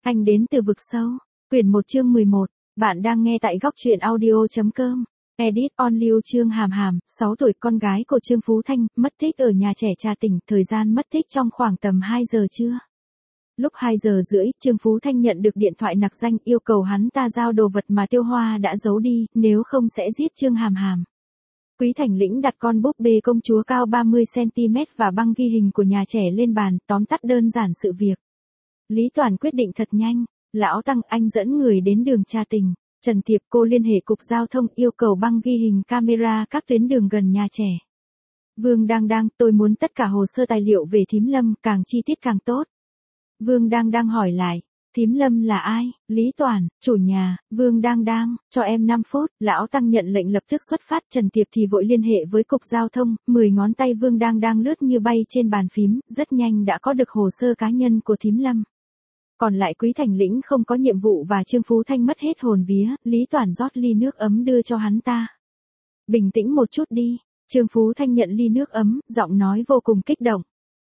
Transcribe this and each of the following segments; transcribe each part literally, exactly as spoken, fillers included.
Anh đến từ vực sâu. Quyển một chương mười một. Bạn đang nghe tại góc truyện audio chấm com. Edit on Lưu Trương Hàm Hàm, sáu tuổi, con gái của Trương Phú Thanh, mất tích ở nhà trẻ Trà Tỉnh, thời gian mất tích trong khoảng tầm hai giờ trưa. Lúc hai giờ rưỡi, Trương Phú Thanh nhận được điện thoại nặc danh yêu cầu hắn ta giao đồ vật mà Tiêu Hoa đã giấu đi, nếu không sẽ giết Trương Hàm Hàm. Quý Thành Lĩnh đặt con búp bê công chúa cao ba mươi xăng ti mét và băng ghi hình của nhà trẻ lên bàn, tóm tắt đơn giản sự việc. Lý Toàn quyết định thật nhanh. Lão Tăng, anh dẫn người đến đường Trà Tỉnh. Trần Tiệp, cô liên hệ cục giao thông yêu cầu băng ghi hình camera các tuyến đường gần nhà trẻ. Vương Đang Đang, tôi muốn tất cả hồ sơ tài liệu về Thím Lâm, càng chi tiết càng tốt. Vương Đang Đang hỏi lại, Thím Lâm là ai? Lý Toàn, chủ nhà. Vương Đang Đang, cho em năm phút. Lão Tăng nhận lệnh lập tức xuất phát. Trần Tiệp thì vội liên hệ với cục giao thông. Mười ngón tay Vương Đang Đang lướt như bay trên bàn phím, rất nhanh đã có được hồ sơ cá nhân của Thím Lâm. Còn lại Quý Thành Lĩnh không có nhiệm vụ và Trương Phú Thanh mất hết hồn vía, Lý Toàn rót ly nước ấm đưa cho hắn ta. Bình tĩnh một chút đi. Trương Phú Thanh nhận ly nước ấm, giọng nói vô cùng kích động.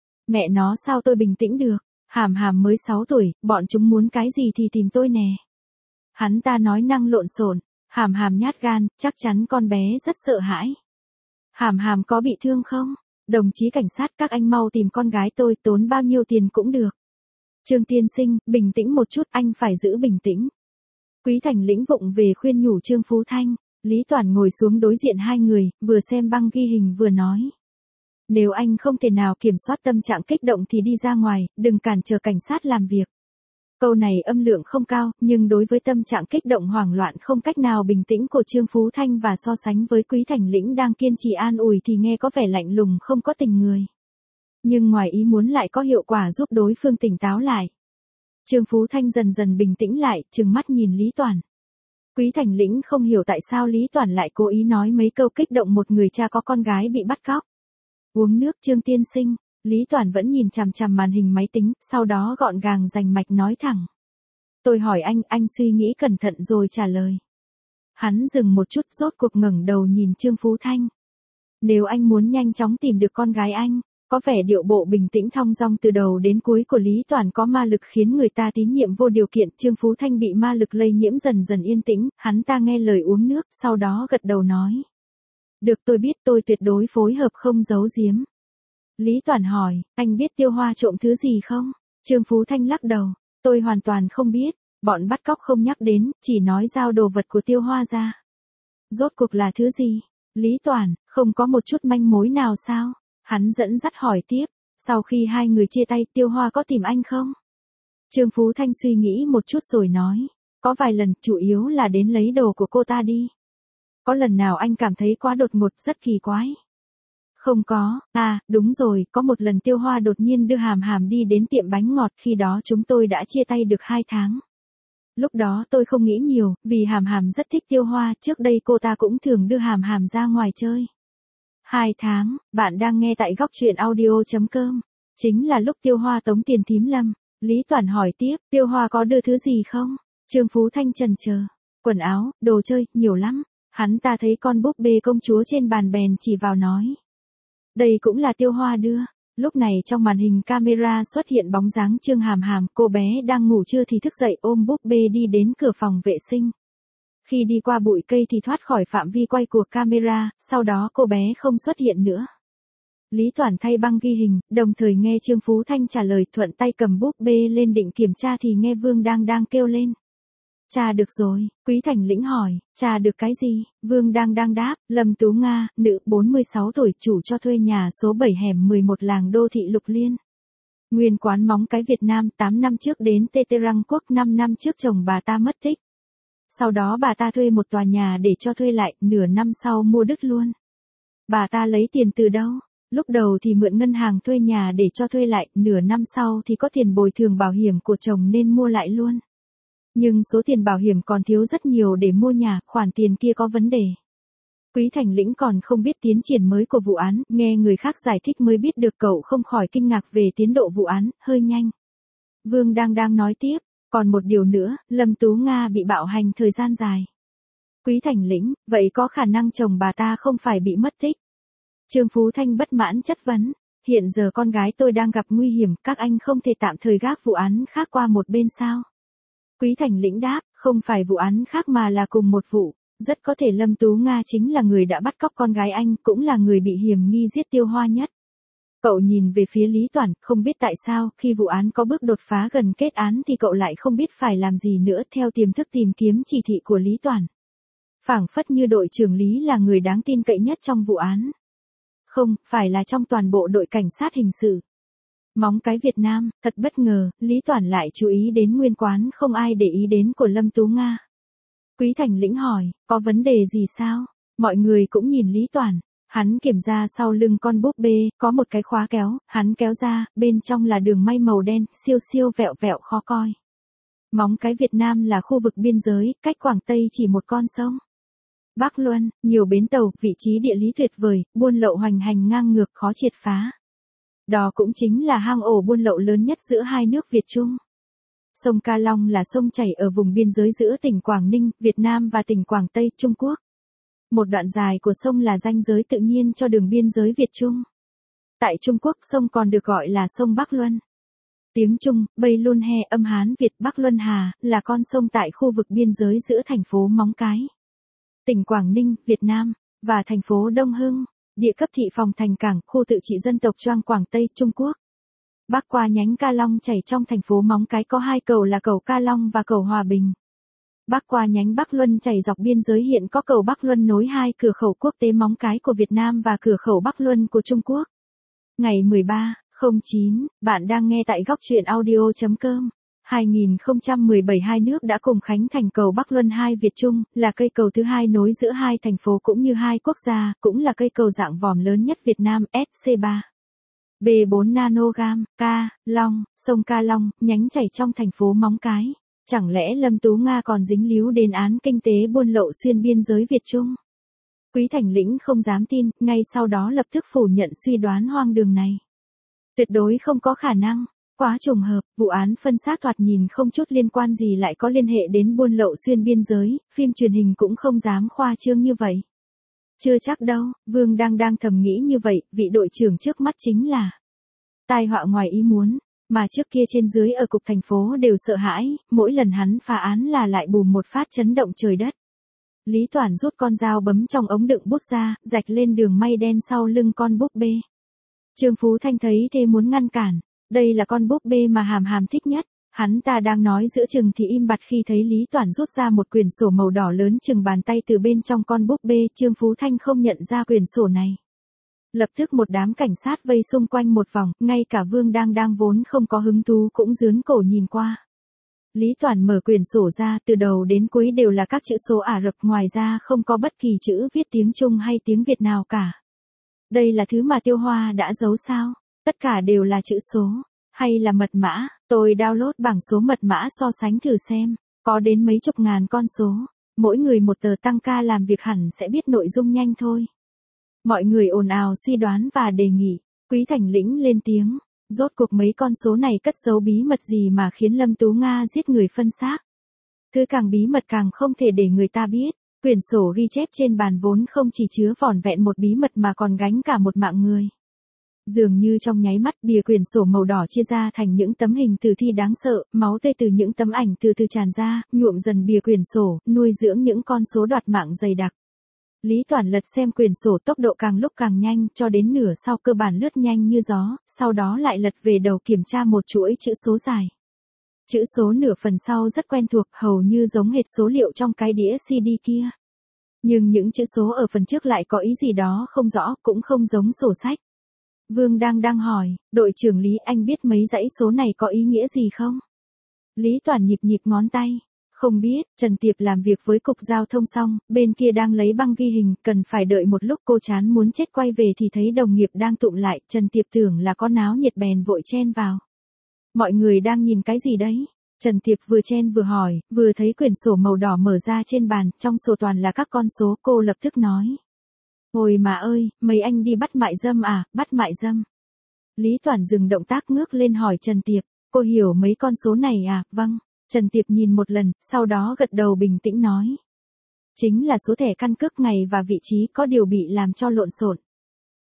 Mẹ nó, sao tôi bình tĩnh được? Hàm Hàm mới sáu tuổi, bọn chúng muốn cái gì thì tìm tôi nè. Hắn ta nói năng lộn xộn. Hàm Hàm nhát gan, chắc chắn con bé rất sợ hãi. Hàm Hàm có bị thương không? Đồng chí cảnh sát, các anh mau tìm con gái tôi, tốn bao nhiêu tiền cũng được. Trương tiên sinh, bình tĩnh một chút, anh phải giữ bình tĩnh. Quý Thành Lĩnh vụng về khuyên nhủ Trương Phú Thanh. Lý Toàn ngồi xuống đối diện hai người, vừa xem băng ghi hình vừa nói. Nếu anh không thể nào kiểm soát tâm trạng kích động thì đi ra ngoài, đừng cản trở cảnh sát làm việc. Câu này âm lượng không cao, nhưng đối với tâm trạng kích động hoảng loạn không cách nào bình tĩnh của Trương Phú Thanh và so sánh với Quý Thành Lĩnh đang kiên trì an ủi thì nghe có vẻ lạnh lùng không có tình người. Nhưng ngoài ý muốn lại có hiệu quả giúp đối phương tỉnh táo lại. Trương Phú Thanh dần dần bình tĩnh lại, trừng mắt nhìn Lý Toàn. Quý Thành Lĩnh không hiểu tại sao Lý Toàn lại cố ý nói mấy câu kích động một người cha có con gái bị bắt cóc. Uống nước, Trương tiên sinh. Lý Toàn vẫn nhìn chằm chằm màn hình máy tính, sau đó gọn gàng rành mạch nói thẳng. Tôi hỏi anh, anh suy nghĩ cẩn thận rồi trả lời. Hắn dừng một chút, rốt cuộc ngẩng đầu nhìn Trương Phú Thanh. Nếu anh muốn nhanh chóng tìm được con gái anh, có vẻ điệu bộ bình tĩnh thong dong từ đầu đến cuối của Lý Toàn có ma lực khiến người ta tín nhiệm vô điều kiện. Trương Phú Thanh bị ma lực lây nhiễm dần dần yên tĩnh, hắn ta nghe lời uống nước, sau đó gật đầu nói. Được, tôi biết, tôi tuyệt đối phối hợp không giấu giếm. Lý Toàn hỏi, anh biết Tiêu Hoa trộm thứ gì không? Trương Phú Thanh lắc đầu, tôi hoàn toàn không biết, bọn bắt cóc không nhắc đến, chỉ nói giao đồ vật của Tiêu Hoa ra. Rốt cuộc là thứ gì? Lý Toàn, không có một chút manh mối nào sao? Hắn dẫn dắt hỏi tiếp, sau khi hai người chia tay Tiêu Hoa có tìm anh không? Trương Phú Thanh suy nghĩ một chút rồi nói, có vài lần, chủ yếu là đến lấy đồ của cô ta đi. Có lần nào anh cảm thấy quá đột ngột, rất kỳ quái? Không có, à, đúng rồi, có một lần Tiêu Hoa đột nhiên đưa Hàm Hàm đi đến tiệm bánh ngọt, khi đó chúng tôi đã chia tay được hai tháng. Lúc đó tôi không nghĩ nhiều, vì Hàm Hàm rất thích Tiêu Hoa, trước đây cô ta cũng thường đưa Hàm Hàm ra ngoài chơi. Hai tháng, bạn đang nghe tại góc truyện audio chấm com. Chính là lúc Tiêu Hoa tống tiền Thím Lâm. Lý Toàn hỏi tiếp, Tiêu Hoa có đưa thứ gì không? Trương Phú Thanh chần chờ. Quần áo, đồ chơi, nhiều lắm. Hắn ta thấy con búp bê công chúa trên bàn bèn chỉ vào nói. Đây cũng là Tiêu Hoa đưa. Lúc này trong màn hình camera xuất hiện bóng dáng Trương Hàm Hàm, cô bé đang ngủ trưa thì thức dậy ôm búp bê đi đến cửa phòng vệ sinh. Khi đi qua bụi cây thì thoát khỏi phạm vi quay của camera, sau đó cô bé không xuất hiện nữa. Lý Toàn thay băng ghi hình, đồng thời nghe Trương Phú Thanh trả lời, thuận tay cầm búp bê lên định kiểm tra thì nghe Vương Đang Đang kêu lên. Tra được rồi, Quý Thành Lĩnh hỏi, tra được cái gì? Vương Đang Đang đáp, Lâm Tú Nga, nữ, bốn mươi sáu tuổi, chủ cho thuê nhà số bảy hẻm mười một làng đô thị Lục Liên. Nguyên quán móng cái Việt Nam, tám năm trước đến Teterang Quốc, năm năm trước chồng bà ta mất tích. Sau đó bà ta thuê một tòa nhà để cho thuê lại, nửa năm sau mua đứt luôn. Bà ta lấy tiền từ đâu? Lúc đầu thì mượn ngân hàng thuê nhà để cho thuê lại, nửa năm sau thì có tiền bồi thường bảo hiểm của chồng nên mua lại luôn. Nhưng số tiền bảo hiểm còn thiếu rất nhiều để mua nhà, khoản tiền kia có vấn đề. Quý Thành Lĩnh còn không biết tiến triển mới của vụ án, nghe người khác giải thích mới biết được, cậu không khỏi kinh ngạc về tiến độ vụ án, hơi nhanh. Vương Đang Đang nói tiếp. Còn một điều nữa, Lâm Tú Nga bị bạo hành thời gian dài. Quý Thành Lĩnh, vậy có khả năng chồng bà ta không phải bị mất tích? Trương Phú Thanh bất mãn chất vấn. Hiện giờ con gái tôi đang gặp nguy hiểm, các anh không thể tạm thời gác vụ án khác qua một bên sao? Quý Thành Lĩnh đáp, không phải vụ án khác mà là cùng một vụ. Rất có thể Lâm Tú Nga chính là người đã bắt cóc con gái anh, cũng là người bị hiểm nghi giết Tiêu Hoa Nhất. Cậu nhìn về phía Lý Toản, không biết tại sao, khi vụ án có bước đột phá gần kết án thì cậu lại không biết phải làm gì nữa theo tiềm thức tìm kiếm chỉ thị của Lý Toản. Phảng phất như đội trưởng Lý là người đáng tin cậy nhất trong vụ án. Không, phải là trong toàn bộ đội cảnh sát hình sự. Móng Cái Việt Nam, thật bất ngờ, Lý Toản lại chú ý đến nguyên quán không ai để ý đến của Lâm Tú Nga. Quý Thành Lĩnh hỏi, có vấn đề gì sao? Mọi người cũng nhìn Lý Toản. Hắn kiểm ra sau lưng con búp bê, có một cái khóa kéo, hắn kéo ra, bên trong là đường may màu đen, siêu siêu vẹo vẹo khó coi. Móng Cái Việt Nam là khu vực biên giới, cách Quảng Tây chỉ một con sông. Bắc Luân, nhiều bến tàu, vị trí địa lý tuyệt vời, buôn lậu hoành hành ngang ngược khó triệt phá. Đó cũng chính là hang ổ buôn lậu lớn nhất giữa hai nước Việt Trung. Sông Ca Long là sông chảy ở vùng biên giới giữa tỉnh Quảng Ninh, Việt Nam và tỉnh Quảng Tây, Trung Quốc. Một đoạn dài của sông là ranh giới tự nhiên cho đường biên giới Việt Trung. Tại Trung Quốc, sông còn được gọi là sông Bắc Luân. Tiếng Trung, Bây Luân He âm Hán Việt Bắc Luân Hà, là con sông tại khu vực biên giới giữa thành phố Móng Cái, tỉnh Quảng Ninh, Việt Nam, và thành phố Đông Hưng, địa cấp thị phòng thành cảng, khu tự trị dân tộc Choang Quảng Tây, Trung Quốc. Bắc qua nhánh Ca Long chảy trong thành phố Móng Cái có hai cầu là cầu Ca Long và cầu Hòa Bình. Bắc qua nhánh Bắc Luân chảy dọc biên giới hiện có cầu Bắc Luân nối hai cửa khẩu quốc tế Móng Cái của Việt Nam và cửa khẩu Bắc Luân của Trung Quốc. Ngày mười ba không chín, bạn đang nghe tại góc truyện audio chấm com. hai nghìn không trăm mười bảy hai nước đã cùng khánh thành cầu Bắc Luân hai Việt Trung, là cây cầu thứ hai nối giữa hai thành phố cũng như hai quốc gia, cũng là cây cầu dạng vòm lớn nhất Việt Nam, ép xê ba. B bốn nanogam, Ca, Long, sông Ca Long, nhánh chảy trong thành phố Móng Cái. Chẳng lẽ Lâm Tú Nga còn dính líu đến án kinh tế buôn lậu xuyên biên giới Việt Trung? Quý Thành Lĩnh không dám tin, ngay sau đó lập tức phủ nhận suy đoán hoang đường này. Tuyệt đối không có khả năng, quá trùng hợp, vụ án phân xác thoạt nhìn không chút liên quan gì lại có liên hệ đến buôn lậu xuyên biên giới, phim truyền hình cũng không dám khoa trương như vậy. Chưa chắc đâu, Vương đang đang thầm nghĩ như vậy, vị đội trưởng trước mắt chính là tai họa ngoài ý muốn. Mà trước kia trên dưới ở cục thành phố đều sợ hãi, mỗi lần hắn phá án là lại bùm một phát chấn động trời đất. Lý Toản rút con dao bấm trong ống đựng bút ra, rạch lên đường may đen sau lưng con búp bê. Trương Phú Thanh thấy thế muốn ngăn cản, đây là con búp bê mà Hàm Hàm thích nhất. Hắn ta đang nói giữa chừng thì im bặt khi thấy Lý Toản rút ra một quyển sổ màu đỏ lớn chừng bàn tay từ bên trong con búp bê. Trương Phú Thanh không nhận ra quyển sổ này. Lập tức một đám cảnh sát vây xung quanh một vòng, ngay cả Vương đang đang vốn không có hứng thú cũng giương cổ nhìn qua. Lý Toản mở quyển sổ ra, từ đầu đến cuối đều là các chữ số Ả Rập, ngoài ra không có bất kỳ chữ viết tiếng Trung hay tiếng Việt nào cả. Đây là thứ mà Tiêu Hoa đã giấu sao? Tất cả đều là chữ số, hay là mật mã? Tôi download bảng số mật mã so sánh thử xem, có đến mấy chục ngàn con số. Mỗi người một tờ, tăng ca làm việc hẳn sẽ biết nội dung nhanh thôi. Mọi người ồn ào suy đoán và đề nghị. Quý Thành Lĩnh lên tiếng, rốt cuộc mấy con số này cất giấu bí mật gì mà khiến Lâm Tú Nga giết người phân xác? Thứ càng bí mật càng không thể để người ta biết. Quyển sổ ghi chép trên bàn vốn không chỉ chứa vỏn vẹn một bí mật mà còn gánh cả một mạng người. Dường như trong nháy mắt, bìa quyển sổ màu đỏ chia ra thành những tấm hình tử thi đáng sợ, máu tươi từ những tấm ảnh từ từ tràn ra, nhuộm dần bìa quyển sổ, nuôi dưỡng những con số đoạt mạng dày đặc. Lý Toản lật xem quyển sổ, tốc độ càng lúc càng nhanh, cho đến nửa sau cơ bản lướt nhanh như gió, sau đó lại lật về đầu kiểm tra một chuỗi chữ số dài. Chữ số nửa phần sau rất quen thuộc, hầu như giống hệt số liệu trong cái đĩa xê đê kia. Nhưng những chữ số ở phần trước lại có ý gì đó không rõ, cũng không giống sổ sách. Vương đang đang hỏi, đội trưởng Lý, anh biết mấy dãy số này có ý nghĩa gì không? Lý Toản nhịp nhịp ngón tay. Không biết. Trần Tiệp làm việc với cục giao thông xong, bên kia đang lấy băng ghi hình, cần phải đợi một lúc, cô chán muốn chết quay về thì thấy đồng nghiệp đang tụng lại, Trần Tiệp tưởng là có náo nhiệt bèn vội chen vào. Mọi người đang nhìn cái gì đấy? Trần Tiệp vừa chen vừa hỏi, vừa thấy quyển sổ màu đỏ mở ra trên bàn, trong sổ toàn là các con số, cô lập tức nói. Ôi mà ơi, mấy anh đi bắt mại dâm à, bắt mại dâm. Lý Toản dừng động tác ngước lên hỏi Trần Tiệp, cô hiểu mấy con số này à? Vâng. Trần Tiệp nhìn một lần, sau đó gật đầu bình tĩnh nói. Chính là số thẻ căn cước, ngày và vị trí, có điều bị làm cho lộn xộn.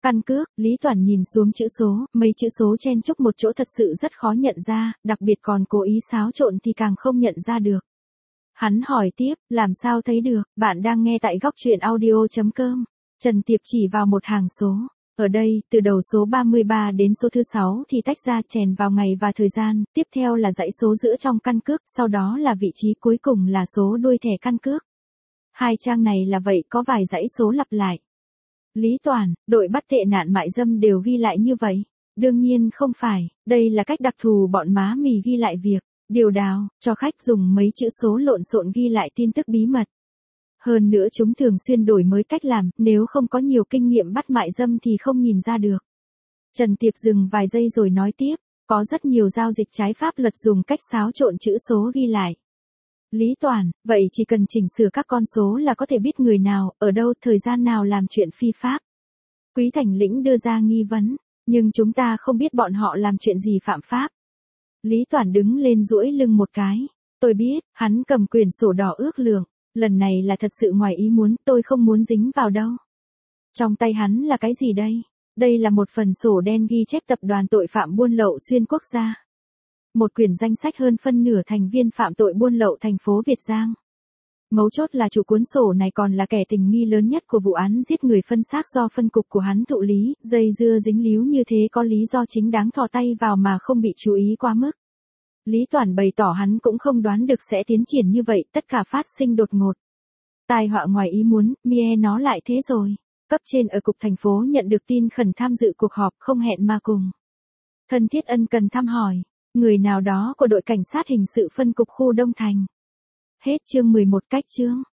Căn cước, Lý Toản nhìn xuống chữ số, mấy chữ số chen chúc một chỗ thật sự rất khó nhận ra, đặc biệt còn cố ý xáo trộn thì càng không nhận ra được. Hắn hỏi tiếp, làm sao thấy được, bạn đang nghe tại góc truyện audio.com. Trần Tiệp chỉ vào một hàng số. Ở đây, từ đầu số ba mươi ba đến số thứ sáu thì tách ra chèn vào ngày và thời gian, tiếp theo là dãy số giữa trong căn cước, sau đó là vị trí cuối cùng là số đuôi thẻ căn cước. Hai trang này là vậy, có vài dãy số lặp lại. Lý Toản, đội bắt tệ nạn mại dâm đều ghi lại như vậy. Đương nhiên không phải, đây là cách đặc thù bọn má mì ghi lại việc, điều đào, cho khách dùng mấy chữ số lộn xộn ghi lại tin tức bí mật. Hơn nữa chúng thường xuyên đổi mới cách làm, nếu không có nhiều kinh nghiệm bắt mại dâm thì không nhìn ra được. Trần Tiệp dừng vài giây rồi nói tiếp, có rất nhiều giao dịch trái pháp luật dùng cách xáo trộn chữ số ghi lại. Lý Toản, vậy chỉ cần chỉnh sửa các con số là có thể biết người nào, ở đâu, thời gian nào làm chuyện phi pháp. Quý Thành Lĩnh đưa ra nghi vấn, nhưng chúng ta không biết bọn họ làm chuyện gì phạm pháp. Lý Toản đứng lên duỗi lưng một cái. Tôi biết, hắn cầm quyển sổ đỏ ước lượng, lần này là thật sự ngoài ý muốn, tôi không muốn dính vào đâu. Trong tay hắn là cái gì đây? Đây là một phần sổ đen ghi chép tập đoàn tội phạm buôn lậu xuyên quốc gia. Một quyển danh sách hơn phân nửa thành viên phạm tội buôn lậu thành phố Việt Giang. Mấu chốt là chủ cuốn sổ này còn là kẻ tình nghi lớn nhất của vụ án giết người phân xác do phân cục của hắn thụ lý, dây dưa dính líu như thế có lý do chính đáng thò tay vào mà không bị chú ý quá mức. Lý Toản bày tỏ hắn cũng không đoán được sẽ tiến triển như vậy, tất cả phát sinh đột ngột. Tai họa ngoài ý muốn, mie nó lại thế rồi. Cấp trên ở cục thành phố nhận được tin khẩn tham dự cuộc họp không hẹn mà cùng. Thân thiết ân cần thăm hỏi, người nào đó của đội cảnh sát hình sự phân cục khu Đông Thành. Hết chương mười một cách chương.